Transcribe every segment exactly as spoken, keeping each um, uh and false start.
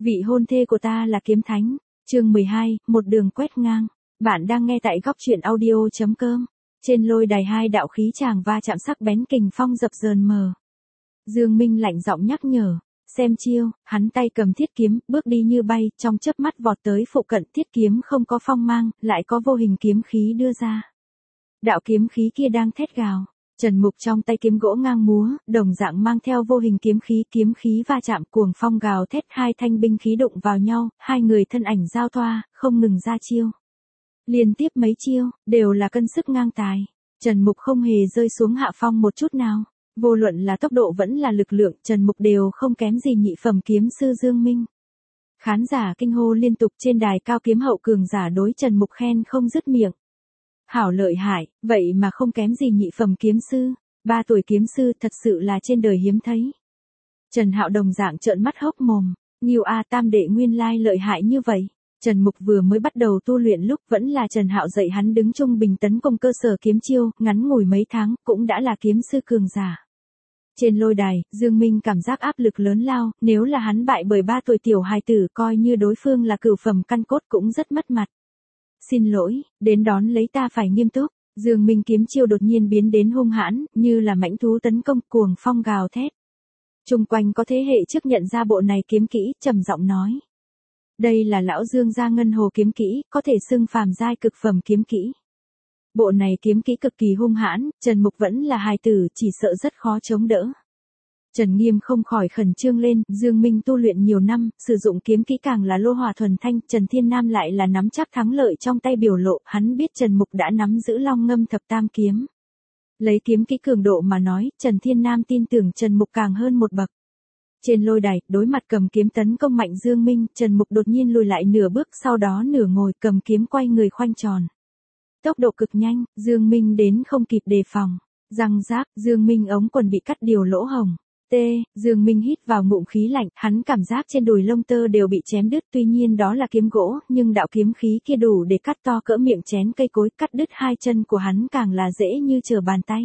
Vị hôn thê của ta là kiếm thánh. Chương mười hai, một đường quét ngang. Bạn đang nghe tại góc truyện audio chấm com. Trên lôi đài hai đạo khí chàng va chạm sắc bén kình phong dập dờn mờ. Dương Minh lạnh giọng nhắc nhở, xem chiêu, hắn tay cầm thiết kiếm, bước đi như bay, trong chớp mắt vọt tới phụ cận, thiết kiếm không có phong mang, lại có vô hình kiếm khí đưa ra. Đạo kiếm khí kia đang thét gào. Trần Mục trong tay kiếm gỗ ngang múa, đồng dạng mang theo vô hình kiếm khí, kiếm khí va chạm, cuồng phong gào thét, hai thanh binh khí đụng vào nhau, hai người thân ảnh giao thoa, không ngừng ra chiêu. Liên tiếp mấy chiêu, đều là cân sức ngang tài. Trần Mục không hề rơi xuống hạ phong một chút nào. Vô luận là tốc độ vẫn là lực lượng, Trần Mục đều không kém gì nhị phẩm kiếm sư Dương Minh. Khán giả kinh hô liên tục, trên đài cao kiếm hậu cường giả đối Trần Mục khen không dứt miệng. Hảo lợi hại, vậy mà không kém gì nhị phẩm kiếm sư, ba tuổi kiếm sư thật sự là trên đời hiếm thấy. Trần Hạo đồng dạng trợn mắt hốc mồm, Ngưu A tam đệ nguyên lai lợi hại như vậy. Trần Mục vừa mới bắt đầu tu luyện lúc vẫn là Trần Hạo dạy hắn đứng trung bình tấn công cơ sở kiếm chiêu, ngắn ngủi mấy tháng cũng đã là kiếm sư cường giả. Trên lôi đài, Dương Minh cảm giác áp lực lớn lao, nếu là hắn bại bởi ba tuổi tiểu hài tử coi như đối phương là cửu phẩm căn cốt cũng rất mất mặt. Xin lỗi, đến đón lấy ta phải nghiêm túc. Dương Minh kiếm chiêu đột nhiên biến đến hung hãn, như là mãnh thú tấn công, cuồng phong gào thét. Trung quanh có thế hệ trước nhận ra bộ này kiếm kỹ, trầm giọng nói. Đây là lão Dương gia ngân hồ kiếm kỹ, có thể xưng phàm giai cực phẩm kiếm kỹ. Bộ này kiếm kỹ cực kỳ hung hãn, Trần Mục vẫn là hài tử, chỉ sợ rất khó chống đỡ. Trần Nghiêm không khỏi khẩn trương lên, Dương Minh tu luyện nhiều năm, sử dụng kiếm kỹ càng là lô hỏa thuần thanh, Trần Thiên Nam lại là nắm chắc thắng lợi trong tay biểu lộ, hắn biết Trần Mục đã nắm giữ long ngâm thập tam kiếm. Lấy kiếm kỹ cường độ mà nói, Trần Thiên Nam tin tưởng Trần Mục càng hơn một bậc. Trên lôi đài, đối mặt cầm kiếm tấn công mạnh Dương Minh, Trần Mục đột nhiên lùi lại nửa bước, sau đó nửa ngồi cầm kiếm quay người khoanh tròn. Tốc độ cực nhanh, Dương Minh đến không kịp đề phòng. Răng rác, Dương Minh ống quần bị cắt điều lỗ hồng. T, Dương Minh hít vào ngụm khí lạnh, hắn cảm giác trên đùi lông tơ đều bị chém đứt, tuy nhiên đó là kiếm gỗ, nhưng đạo kiếm khí kia đủ để cắt to cỡ miệng chén cây cối, cắt đứt hai chân của hắn càng là dễ như trở bàn tay.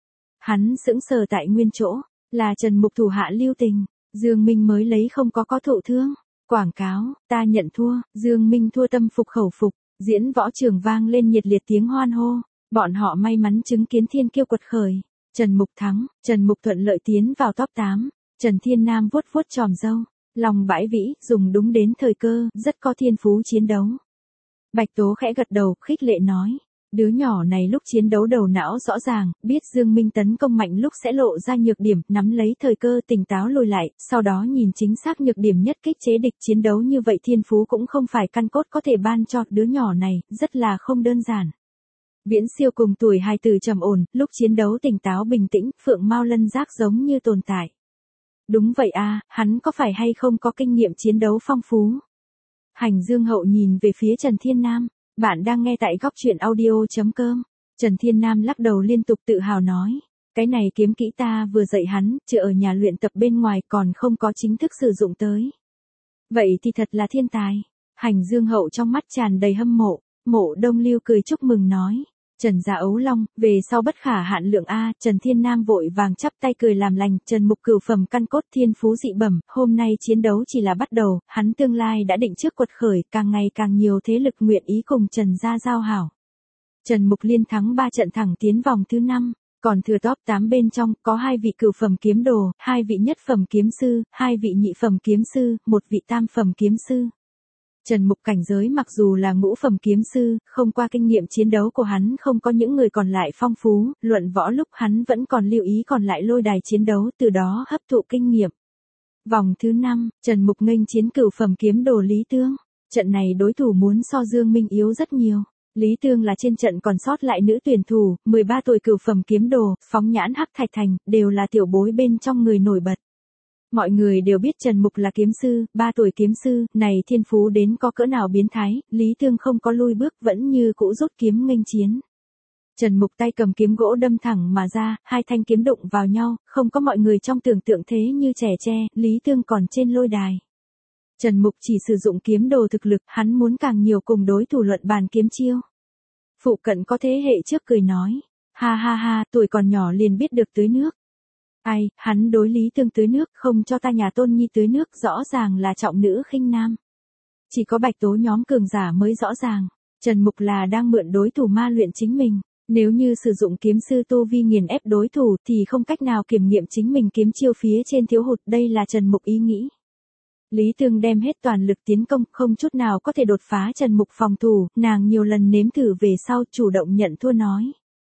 Hắn sững sờ tại nguyên chỗ, là Trần Mục thủ hạ lưu tình, Dương Minh mới lấy không có có thụ thương. Quảng cáo, ta nhận thua, Dương Minh thua tâm phục khẩu phục, diễn võ trường vang lên nhiệt liệt tiếng hoan hô, bọn họ may mắn chứng kiến thiên kiêu quật khởi. Trần Mục thắng, Trần Mục thuận lợi tiến vào top tám, Trần Thiên Nam vuốt vuốt tròm râu, lòng bãi vĩ, dùng đúng đến thời cơ, rất có thiên phú chiến đấu. Bạch Tố khẽ gật đầu, khích lệ nói, đứa nhỏ này lúc chiến đấu đầu não rõ ràng, biết Dương Minh tấn công mạnh lúc sẽ lộ ra nhược điểm, nắm lấy thời cơ tỉnh táo lùi lại, sau đó nhìn chính xác nhược điểm nhất kích chế địch, chiến đấu như vậy thiên phú cũng không phải căn cốt có thể ban cho, đứa nhỏ này, rất là không đơn giản. Viễn Siêu cùng tuổi hài tử trầm ổn, lúc chiến đấu tỉnh táo bình tĩnh, phượng mao lân giác giống như tồn tại. Đúng vậy a, hắn có phải hay không có kinh nghiệm chiến đấu phong phú? Hành Dương Hậu nhìn về phía Trần Thiên Nam, bạn đang nghe tại góc truyện audio chấm com. Trần Thiên Nam lắc đầu liên tục tự hào nói, cái này kiếm kỹ ta vừa dạy hắn, chứ ở nhà luyện tập bên ngoài còn không có chính thức sử dụng tới. Vậy thì thật là thiên tài. Hành Dương Hậu trong mắt tràn đầy hâm mộ, Mộ Đông Lưu cười chúc mừng nói. Trần gia ấu long, về sau bất khả hạn lượng a, Trần Thiên Nam vội vàng chắp tay cười làm lành, Trần Mục cửu phẩm căn cốt thiên phú dị bẩm, hôm nay chiến đấu chỉ là bắt đầu, hắn tương lai đã định trước quật khởi, càng ngày càng nhiều thế lực nguyện ý cùng Trần gia giao hảo. Trần Mục liên thắng ba trận thẳng tiến vòng thứ năm, còn thừa top tám bên trong, có hai vị cửu phẩm kiếm đồ, hai vị nhất phẩm kiếm sư, hai vị nhị phẩm kiếm sư, một vị tam phẩm kiếm sư. Trần Mục cảnh giới mặc dù là ngũ phẩm kiếm sư, không qua kinh nghiệm chiến đấu của hắn không có những người còn lại phong phú, luận võ lúc hắn vẫn còn lưu ý còn lại lôi đài chiến đấu, từ đó hấp thụ kinh nghiệm. Vòng thứ năm, Trần Mục nghênh chiến cửu phẩm kiếm đồ Lý Tương. Trận này đối thủ muốn so Dương Minh yếu rất nhiều. Lý Tương là trên trận còn sót lại nữ tuyển thủ, mười ba tuổi cửu phẩm kiếm đồ, phóng nhãn Hắc Thạch Thành, đều là tiểu bối bên trong người nổi bật. Mọi người đều biết Trần Mục là kiếm sư, ba tuổi kiếm sư, này thiên phú đến có cỡ nào biến thái, Lý Tương không có lui bước vẫn như cũ rút kiếm nghênh chiến. Trần Mục tay cầm kiếm gỗ đâm thẳng mà ra, hai thanh kiếm đụng vào nhau, không có mọi người trong tưởng tượng thế như trẻ tre, Lý Tương còn trên lôi đài. Trần Mục chỉ sử dụng kiếm đồ thực lực, hắn muốn càng nhiều cùng đối thủ luận bàn kiếm chiêu. Phụ cận có thế hệ trước cười nói, ha ha ha, tuổi còn nhỏ liền biết được tưới nước. Ai, hắn đối Lý Tương tưới nước, không cho ta nhà Tôn Nhi tưới nước, rõ ràng là trọng nữ khinh nam. Chỉ có Bạch Tố nhóm cường giả mới rõ ràng, Trần Mục là đang mượn đối thủ ma luyện chính mình. Nếu như sử dụng kiếm sư tu vi nghiền ép đối thủ thì không cách nào kiểm nghiệm chính mình kiếm chiêu phía trên thiếu hụt, đây là Trần Mục ý nghĩ. Lý Tương đem hết toàn lực tiến công, không chút nào có thể đột phá Trần Mục phòng thủ, nàng nhiều lần nếm thử về sau chủ động nhận thua nói.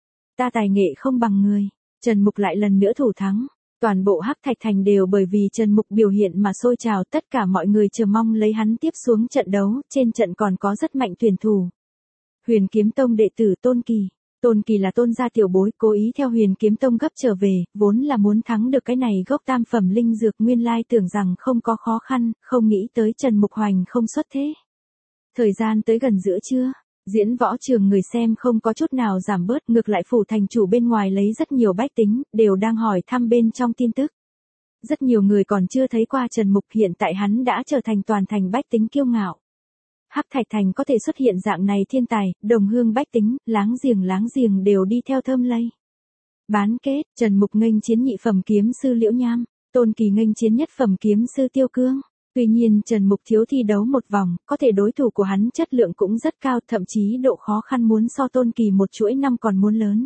Ta tài nghệ không bằng người, Trần Mục lại lần nữa thủ thắng. Toàn bộ Hắc Thạch Thành đều bởi vì Trần Mục biểu hiện mà sôi trào, tất cả mọi người chờ mong lấy hắn tiếp xuống trận đấu, trên trận còn có rất mạnh tuyển thủ. Huyền Kiếm Tông đệ tử Tôn Kỳ. Tôn Kỳ là Tôn gia tiểu bối, cố ý theo Huyền Kiếm Tông gấp trở về, vốn là muốn thắng được cái này gốc tam phẩm linh dược, nguyên lai tưởng rằng không có khó khăn, không nghĩ tới Trần Mục Hoành không xuất thế. Thời gian tới gần giữa trưa, diễn võ trường người xem không có chút nào giảm bớt, ngược lại phủ thành chủ bên ngoài lấy rất nhiều bách tính, đều đang hỏi thăm bên trong tin tức. Rất nhiều người còn chưa thấy qua Trần Mục, hiện tại hắn đã trở thành toàn thành bách tính kiêu ngạo. Hắc Thạch Thành có thể xuất hiện dạng này thiên tài, đồng hương bách tính, láng giềng láng giềng đều đi theo thơm lây. Bán kết, Trần Mục nghênh chiến nhị phẩm kiếm sư Liễu Nham, Tôn Kỳ nghênh chiến nhất phẩm kiếm sư Tiêu Cương. Tuy nhiên Trần Mục thiếu thi đấu một vòng, có thể đối thủ của hắn chất lượng cũng rất cao, thậm chí độ khó khăn muốn so Tôn Kỳ một chuỗi năm còn muốn lớn.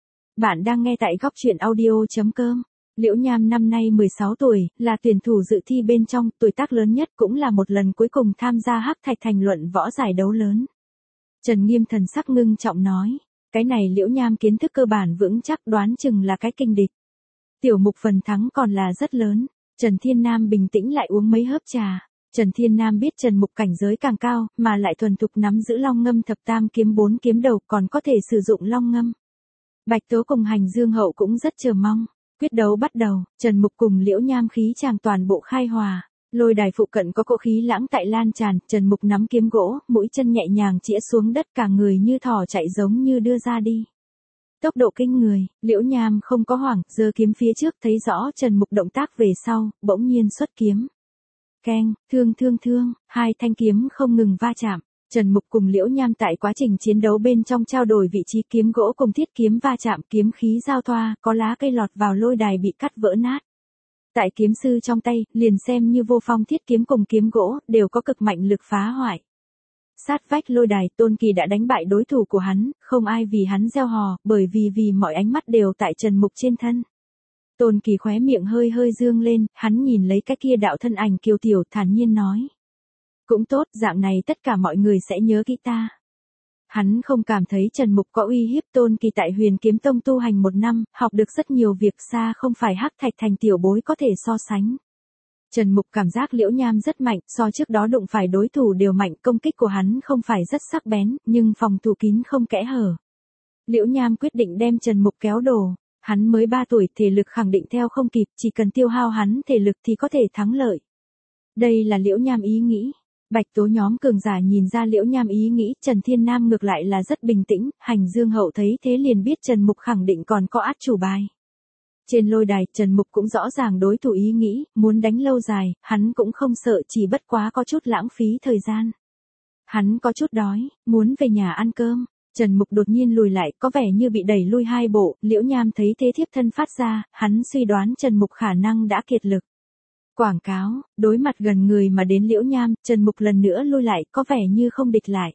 Bạn đang nghe tại góc truyện audio chấm com. Liễu Nham năm nay mười sáu tuổi, là tuyển thủ dự thi bên trong, tuổi tác lớn nhất, cũng là một lần cuối cùng tham gia Hắc Thạch Thành luận võ giải đấu lớn. Trần Nghiêm thần sắc ngưng trọng nói, cái này Liễu Nham kiến thức cơ bản vững chắc, đoán chừng là cái kinh địch. Tiểu Mục phần thắng còn là rất lớn. Trần Thiên Nam bình tĩnh lại uống mấy hớp trà. Trần Thiên Nam biết Trần Mục cảnh giới càng cao, mà lại thuần thục nắm giữ long ngâm thập tam kiếm bốn kiếm đầu, còn có thể sử dụng long ngâm. Bạch Tố cùng Hành Dương Hậu cũng rất chờ mong. Quyết đấu bắt đầu, Trần Mục cùng Liễu Nham khí chàng toàn bộ khai hòa. Lôi đài phụ cận có cỗ khí lãng tại lan tràn, Trần Mục nắm kiếm gỗ, mũi chân nhẹ nhàng chĩa xuống đất, cả người như thỏ chạy giống như đưa ra đi. Tốc độ kinh người, Liễu Nham không có hoảng, giơ kiếm phía trước, thấy rõ Trần Mục động tác về sau, bỗng nhiên xuất kiếm. Keng, thương thương thương, hai thanh kiếm không ngừng va chạm. Trần Mục cùng Liễu Nham tại quá trình chiến đấu bên trong trao đổi vị trí, kiếm gỗ cùng thiết kiếm va chạm, kiếm khí giao thoa, có lá cây lọt vào lôi đài bị cắt vỡ nát. Tại kiếm sư trong tay, liền xem như vô phong thiết kiếm cùng kiếm gỗ, đều có cực mạnh lực phá hoại. Sát vách lôi đài, Tôn Kỳ đã đánh bại đối thủ của hắn, không ai vì hắn reo hò, bởi vì vì mọi ánh mắt đều tại Trần Mục trên thân. Tôn Kỳ khóe miệng hơi hơi dương lên, hắn nhìn lấy cái kia đạo thân ảnh kiều tiểu, thản nhiên nói. Cũng tốt, dạng này tất cả mọi người sẽ nhớ kỹ ta. Hắn không cảm thấy Trần Mục có uy hiếp. Tôn Kỳ tại Huyền Kiếm Tông tu hành một năm, học được rất nhiều việc, xa không phải Hắc Thạch Thành tiểu bối có thể so sánh. Trần Mục cảm giác Liễu Nham rất mạnh, so trước đó đụng phải đối thủ đều mạnh, công kích của hắn không phải rất sắc bén, nhưng phòng thủ kín không kẽ hở. Liễu Nham quyết định đem Trần Mục kéo đổ. Hắn mới ba tuổi, thể lực khẳng định theo không kịp, chỉ cần tiêu hao hắn thể lực thì có thể thắng lợi. Đây là Liễu Nham ý nghĩ. Bạch Tố nhóm cường giả nhìn ra Liễu Nham ý nghĩ, Trần Thiên Nam ngược lại là rất bình tĩnh, Hành Dương Hậu thấy thế liền biết Trần Mục khẳng định còn có át chủ bài. Trên lôi đài, Trần Mục cũng rõ ràng đối thủ ý nghĩ, muốn đánh lâu dài, hắn cũng không sợ, chỉ bất quá có chút lãng phí thời gian. Hắn có chút đói, muốn về nhà ăn cơm. Trần Mục đột nhiên lùi lại, có vẻ như bị đẩy lui hai bộ, Liễu Nham thấy thế thiếp thân phát ra, hắn suy đoán Trần Mục khả năng đã kiệt lực. Quảng cáo, đối mặt gần người mà đến Liễu Nham, Trần Mục lần nữa lui lại, có vẻ như không địch lại.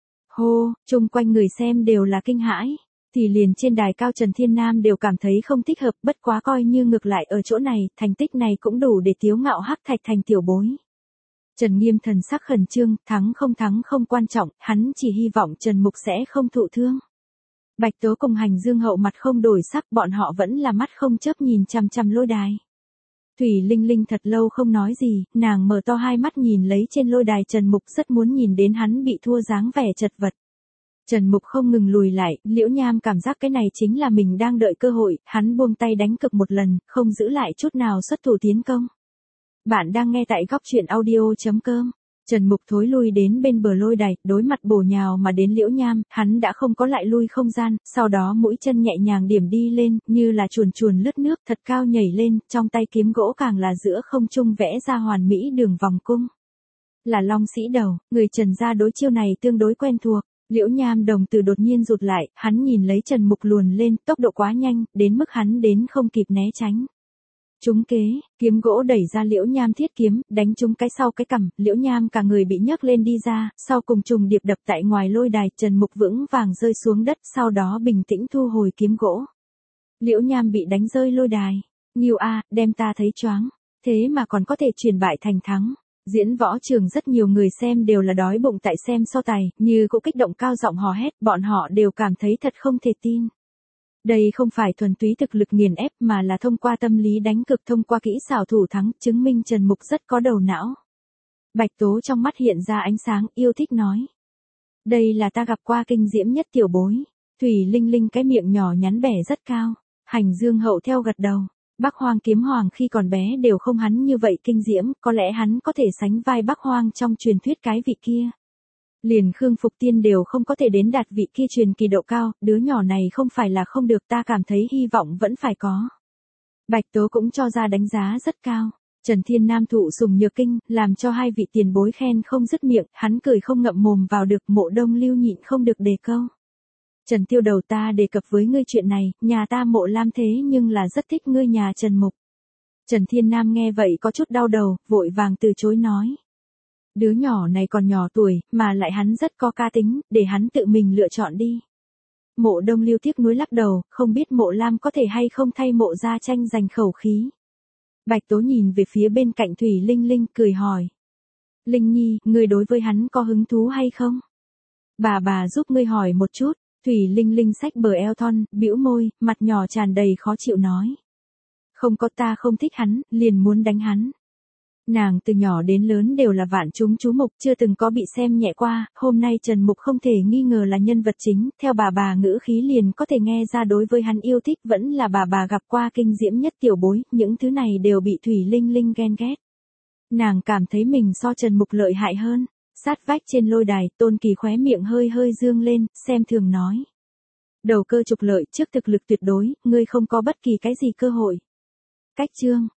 Hô, chung quanh người xem đều là kinh hãi, thì liền trên đài cao Trần Thiên Nam đều cảm thấy không thích hợp, bất quá coi như ngược lại ở chỗ này, thành tích này cũng đủ để tiếu ngạo Hắc Thạch Thành tiểu bối. Trần Nghiêm thần sắc khẩn trương, thắng không thắng không quan trọng, hắn chỉ hy vọng Trần Mục sẽ không thụ thương. Bạch Tố cùng Hành Dương Hậu mặt không đổi sắc, bọn họ vẫn là mắt không chớp nhìn chằm chằm lôi đài. Thủy Linh Linh thật lâu không nói gì, nàng mở to hai mắt nhìn lấy trên lôi đài Trần Mục, rất muốn nhìn đến hắn bị thua dáng vẻ chật vật. Trần Mục không ngừng lùi lại, Liễu Nham cảm giác cái này chính là mình đang đợi cơ hội, hắn buông tay đánh cực một lần, không giữ lại chút nào xuất thủ tiến công. Bạn đang nghe tại góc truyện audio chấm com. Trần Mục thối lui đến bên bờ lôi đài, đối mặt bổ nhào mà đến Liễu Nham, hắn đã không có lại lui không gian, sau đó mũi chân nhẹ nhàng điểm đi lên, như là chuồn chuồn lướt nước, thật cao nhảy lên, trong tay kiếm gỗ càng là giữa không trung vẽ ra hoàn mỹ đường vòng cung. Là Long Sĩ Đầu, người Trần gia đối chiêu này tương đối quen thuộc. Liễu Nham đồng tử đột nhiên rụt lại, hắn nhìn lấy Trần Mục luồn lên, tốc độ quá nhanh, đến mức hắn đến không kịp né tránh. Trúng kế, kiếm gỗ đẩy ra Liễu Nham thiết kiếm, đánh trúng cái sau cái cằm, Liễu Nham cả người bị nhấc lên đi ra, sau cùng trùng điệp đập tại ngoài lôi đài, Trần Mục vững vàng rơi xuống đất, sau đó bình tĩnh thu hồi kiếm gỗ. Liễu Nham bị đánh rơi lôi đài. Nghiêu a, đem ta thấy choáng. Thế mà còn có thể chuyển bại thành thắng. Diễn võ trường rất nhiều người xem đều là đói bụng tại xem so tài, như cũng kích động cao giọng hò hét, bọn họ đều cảm thấy thật không thể tin. Đây không phải thuần túy thực lực nghiền ép mà là thông qua tâm lý đánh cực, thông qua kỹ xảo thủ thắng, chứng minh Trần Mục rất có đầu não. Bạch Tố trong mắt hiện ra ánh sáng, yêu thích nói. Đây là ta gặp qua kinh diễm nhất tiểu bối. Thủy Linh Linh cái miệng nhỏ nhắn bẻ rất cao. Hành Dương Hậu theo gật đầu. Bắc Hoang Kiếm Hoàng khi còn bé đều không hắn như vậy kinh diễm, có lẽ hắn có thể sánh vai Bắc Hoang trong truyền thuyết cái vị kia. Liền Khương Phục Tiên đều không có thể đến đạt vị kia truyền kỳ độ cao, đứa nhỏ này không phải là không được, ta cảm thấy hy vọng vẫn phải có. Bạch Tố cũng cho ra đánh giá rất cao. Trần Thiên Nam thụ sùng nhược kinh, làm cho hai vị tiền bối khen không dứt miệng, hắn cười không ngậm mồm vào được, Mộ Đông Lưu nhịn không được đề câu. Trần Tiêu Đầu, ta đề cập với ngươi chuyện này, nhà ta Mộ Lam thế nhưng là rất thích ngươi nhà Trần Mục. Trần Thiên Nam nghe vậy có chút đau đầu, vội vàng từ chối nói. Đứa nhỏ này còn nhỏ tuổi, mà lại hắn rất có ca tính, để hắn tự mình lựa chọn đi. Mộ Đông Lưu tiếc nuối lắc đầu, không biết Mộ Lam có thể hay không thay Mộ gia tranh giành khẩu khí. Bạch Tố nhìn về phía bên cạnh Thủy Linh Linh, cười hỏi. Linh Nhi, ngươi đối với hắn có hứng thú hay không? Bà bà giúp ngươi hỏi một chút. Thủy Linh Linh xách bờ eo thon, bĩu môi, mặt nhỏ tràn đầy khó chịu nói. Không có, ta không thích hắn, liền muốn đánh hắn. Nàng từ nhỏ đến lớn đều là vạn chúng chú mục, chưa từng có bị xem nhẹ qua, hôm nay Trần Mục không thể nghi ngờ là nhân vật chính, theo bà bà ngữ khí liền có thể nghe ra đối với hắn yêu thích vẫn là bà bà gặp qua kinh diễm nhất tiểu bối, những thứ này đều bị Thủy Linh Linh ghen ghét. Nàng cảm thấy mình so Trần Mục lợi hại hơn. Sát vách trên lôi đài, Tôn Kỳ khóe miệng hơi hơi dương lên, xem thường nói. Đầu cơ trục lợi trước thực lực tuyệt đối, ngươi không có bất kỳ cái gì cơ hội. Cách chương.